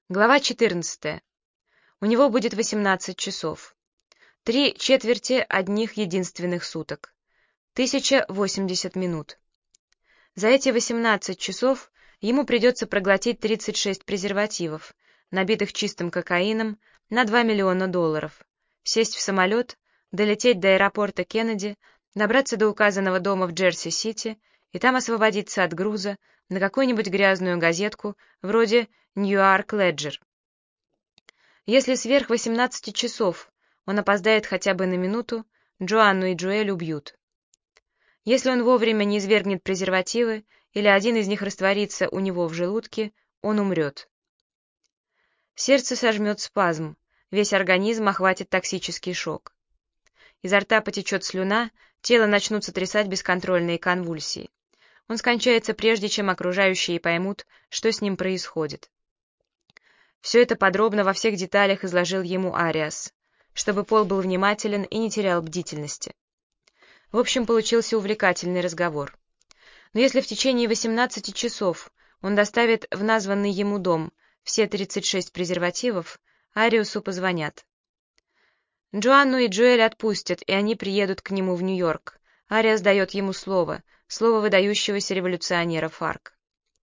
Глава 14. У него будет 18 часов. 3/4 одних единственных суток. 1080 минут. За эти 18 часов ему придется проглотить 36 презервативов, набитых чистым кокаином, на $2 миллиона, сесть в самолет, долететь до аэропорта Кеннеди, добраться до указанного дома в Джерси-Сити и там освободиться от груза на какую-нибудь грязную газетку вроде «Ньюарк Леджер». Если сверх 18 часов он опоздает хотя бы на минуту, Джоанну и Джоэль убьют. Если он вовремя не извергнет презервативы или один из них растворится у него в желудке, он умрет. Сердце сожмет спазм, весь организм охватит токсический шок. Изо рта потечет слюна, тело начнут сотрясать бесконтрольные конвульсии. Он скончается прежде, чем окружающие поймут, что с ним происходит. Все это подробно во всех деталях изложил ему Ариас, чтобы Пол был внимателен и не терял бдительности. В общем, получился увлекательный разговор. Но если в течение 18 часов он доставит в названный ему дом все 36 презервативов, Ариусу позвонят. Джоанну и Джоэль отпустят, и они приедут к нему в Нью-Йорк. Ариас дает ему слово выдающегося революционера ФАРК.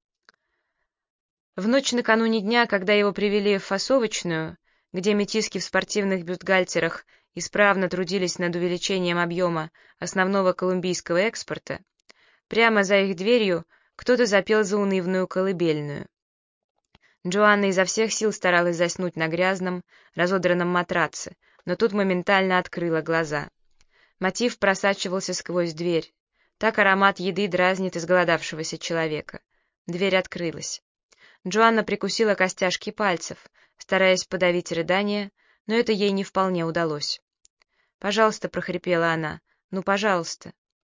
В ночь накануне дня, когда его привели в фасовочную, где метиски в спортивных бюстгальтерах исправно трудились над увеличением объема основного колумбийского экспорта, прямо за их дверью кто-то запел заунывную колыбельную. Джоанна изо всех сил старалась заснуть на грязном, разодранном матраце, но тут моментально открыла глаза. Мотив просачивался сквозь дверь. Так аромат еды дразнит изголодавшегося человека. Дверь открылась. Джоанна прикусила костяшки пальцев, стараясь подавить рыдание, но это ей не вполне удалось. «Пожалуйста», — прохрипела она, — «ну, пожалуйста».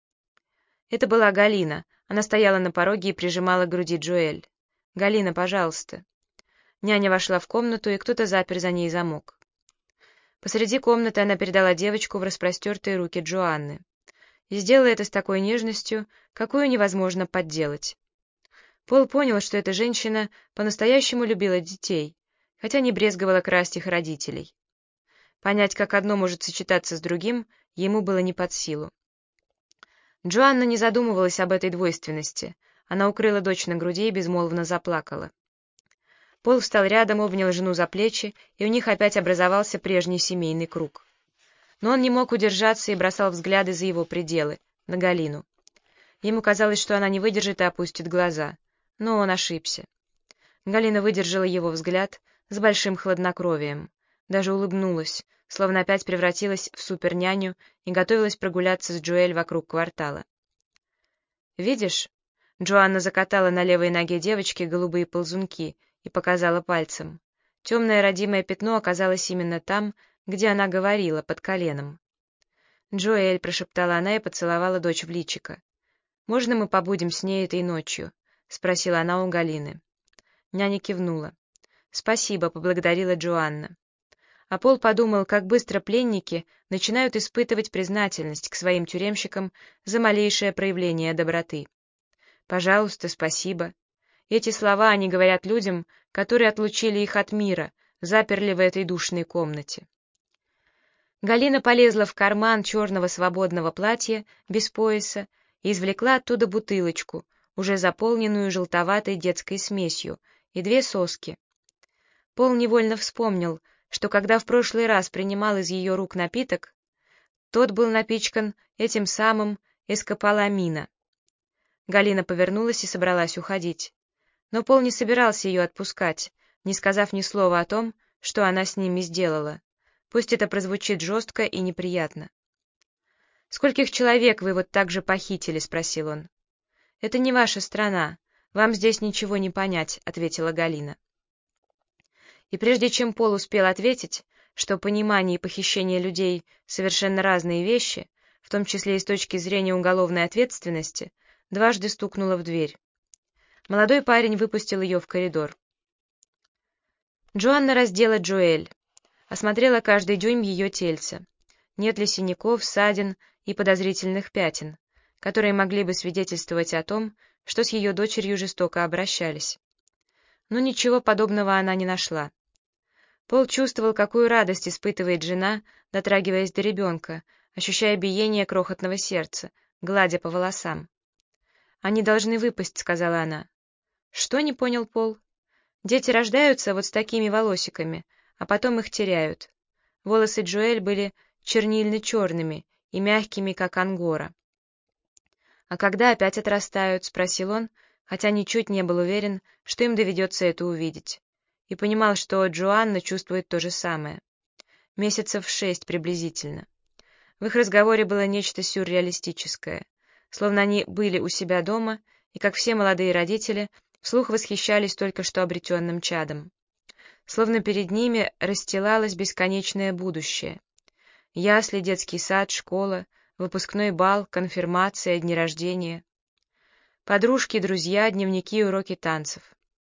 Это была Галина. Она стояла на пороге и прижимала к груди Джоэль. «Галина, пожалуйста». Няня вошла в комнату, и кто-то запер за ней замок. Посреди комнаты она передала девочку в распростертые руки Джоанны. И сделала это с такой нежностью, какую невозможно подделать. Пол понял, что эта женщина по-настоящему любила детей, хотя не брезговала красть их родителей. Понять, как одно может сочетаться с другим, ему было не под силу. Джоанна не задумывалась об этой двойственности. Она укрыла дочь на груди и безмолвно заплакала. Пол встал рядом, обнял жену за плечи, и у них опять образовался прежний семейный круг. Но он не мог удержаться и бросал взгляды за его пределы, на Галину. Ему казалось, что она не выдержит и опустит глаза. Но он ошибся. Галина выдержала его взгляд с большим хладнокровием, даже улыбнулась, словно опять превратилась в суперняню и готовилась прогуляться с Джоэль вокруг квартала. «Видишь?» — Джоанна закатала на левой ноге девочки голубые ползунки и показала пальцем. Темное родимое пятно оказалось именно там, где она говорила, под коленом. «Джоэль», — прошептала она и поцеловала дочь в личико. «Можно мы побудем с ней этой ночью?» — спросила она у Галины. Няня кивнула. «Спасибо», — поблагодарила Джоанна. А Пол подумал, как быстро пленники начинают испытывать признательность к своим тюремщикам за малейшее проявление доброты. «Пожалуйста, спасибо». Эти слова они говорят людям, которые отлучили их от мира, заперли в этой душной комнате. Галина полезла в карман черного свободного платья без пояса и извлекла оттуда бутылочку, уже заполненную желтоватой детской смесью, и 2 соски. Пол невольно вспомнил, что когда в прошлый раз принимал из ее рук напиток, тот был напичкан этим самым эскополамино. Галина повернулась и собралась уходить. Но Пол не собирался ее отпускать, не сказав ни слова о том, что она с ними сделала. Пусть это прозвучит жестко и неприятно. «Скольких человек вы вот так же похитили?» — спросил он. «Это не ваша страна. Вам здесь ничего не понять», — ответила Галина. И прежде чем Пол успел ответить, что понимание и похищение людей — совершенно разные вещи, в том числе и с точки зрения уголовной ответственности, дважды стукнула в дверь. Молодой парень выпустил ее в коридор. Джоанна раздела Джоэль, осмотрела каждый дюйм ее тельца. Нет ли синяков, ссадин и подозрительных пятен, которые могли бы свидетельствовать о том, что с ее дочерью жестоко обращались. но ничего подобного она не нашла. Пол чувствовал, какую радость испытывает жена, дотрагиваясь до ребенка, ощущая биение крохотного сердца, гладя по волосам. «Они должны выпасть», — сказала она. «Что?» — не понял Пол. «Дети рождаются вот с такими волосиками, а потом их теряют». Волосы Джоэль были чернильно-черными и мягкими, как ангора. «А когда опять отрастают?» — спросил он, хотя ничуть не был уверен, что им доведется это увидеть, и понимал, что Джоанна чувствует то же самое. Месяцев 6 приблизительно. В их разговоре было нечто сюрреалистическое, словно они были у себя дома и, как все молодые родители, вслух восхищались только что обретенным чадом. Словно перед ними расстилалось бесконечное будущее. Ясли, детский сад, школа, выпускной бал, конфирмация, дни рождения. Подружки, друзья, дневники и уроки танцев.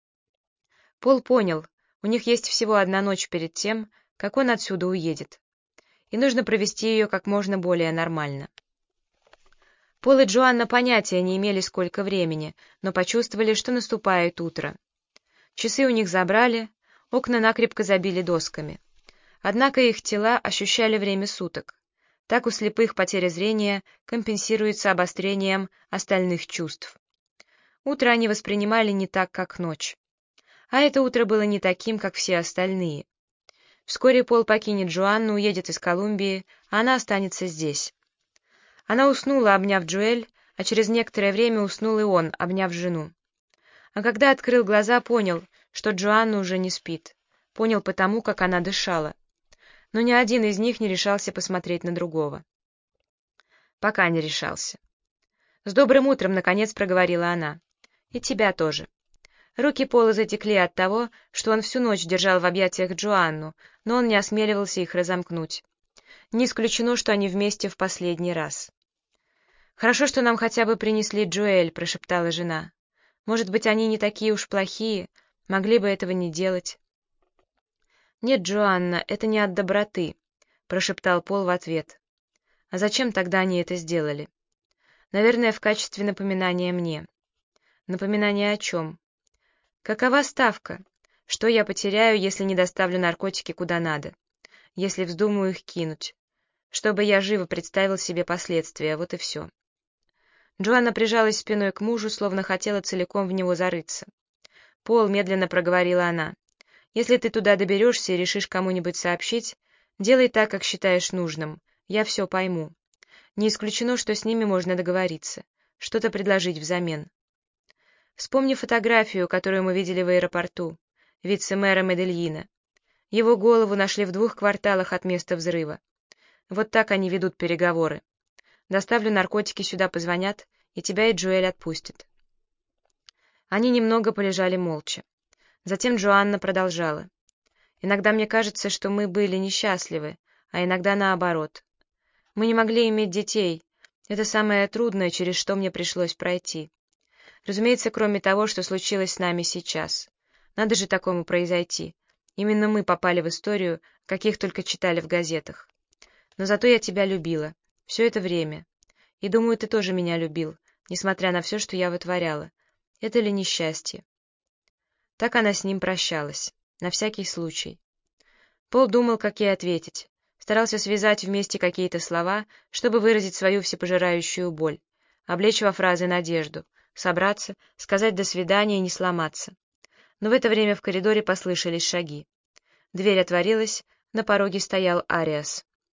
Пол понял, у них есть всего одна ночь перед тем, как он отсюда уедет, и нужно провести ее как можно более нормально. Пол и Джоанна понятия не имели, сколько времени, но почувствовали, что наступает утро. Часы у них забрали, окна накрепко забили досками. Однако их тела ощущали время суток. Так у слепых потеря зрения компенсируется обострением остальных чувств. Утро они воспринимали не так, как ночь. А это утро было не таким, как все остальные. Вскоре Пол покинет Джоанну, уедет из Колумбии, а она останется здесь. Она уснула, обняв Джоэль, а через некоторое время уснул и он, обняв жену. А когда открыл глаза, понял, что Джоанна уже не спит. Понял потому, как она дышала. Но ни один из них не решался посмотреть на другого. Пока не решался. «С добрым утром!» — наконец проговорила она. «И тебя тоже». Руки Пола затекли от того, что он всю ночь держал в объятиях Джоанну, но он не осмеливался их разомкнуть. Не исключено, что они вместе в последний раз. «Хорошо, что нам хотя бы принесли Джоэль», — прошептала жена. «Может быть, они не такие уж плохие, могли бы этого не делать». «Нет, Джоанна, это не от доброты», — прошептал Пол в ответ. «А зачем тогда они это сделали?» «Наверное, в качестве напоминания мне». «Напоминание о чем?» «Какова ставка? Что я потеряю, если не доставлю наркотики куда надо? Если вздумаю их кинуть? Чтобы я живо представил себе последствия, вот и все». Джоанна прижалась спиной к мужу, словно хотела целиком в него зарыться. «Пол», — медленно проговорила она, — «если ты туда доберешься и решишь кому-нибудь сообщить, делай так, как считаешь нужным, я все пойму. Не исключено, что с ними можно договориться, что-то предложить взамен». Вспомни фотографию, которую мы видели в аэропорту, вице-мэра Медельина. Его голову нашли в 2 кварталах от места взрыва. Вот так они ведут переговоры. Доставлю наркотики, сюда позвонят, и тебя и Джоэль отпустят. Они немного полежали молча. Затем Джоанна продолжала. «Иногда мне кажется, что мы были несчастливы, а иногда наоборот. Мы не могли иметь детей. Это самое трудное, через что мне пришлось пройти. Разумеется, кроме того, что случилось с нами сейчас. Надо же такому произойти. Именно мы попали в историю, каких только читали в газетах. Но зато я тебя любила. Все это время. И думаю, ты тоже меня любил, несмотря на все, что я вытворяла. Это ли несчастье?» Так она с ним прощалась. На всякий случай. Пол думал, как ей ответить. Старался связать вместе какие-то слова, чтобы выразить свою всепожирающую боль, облечь во фразы надежду, собраться, сказать «до свидания» и не сломаться. Но в это время в коридоре послышались шаги. Дверь отворилась, на пороге стоял Ариас.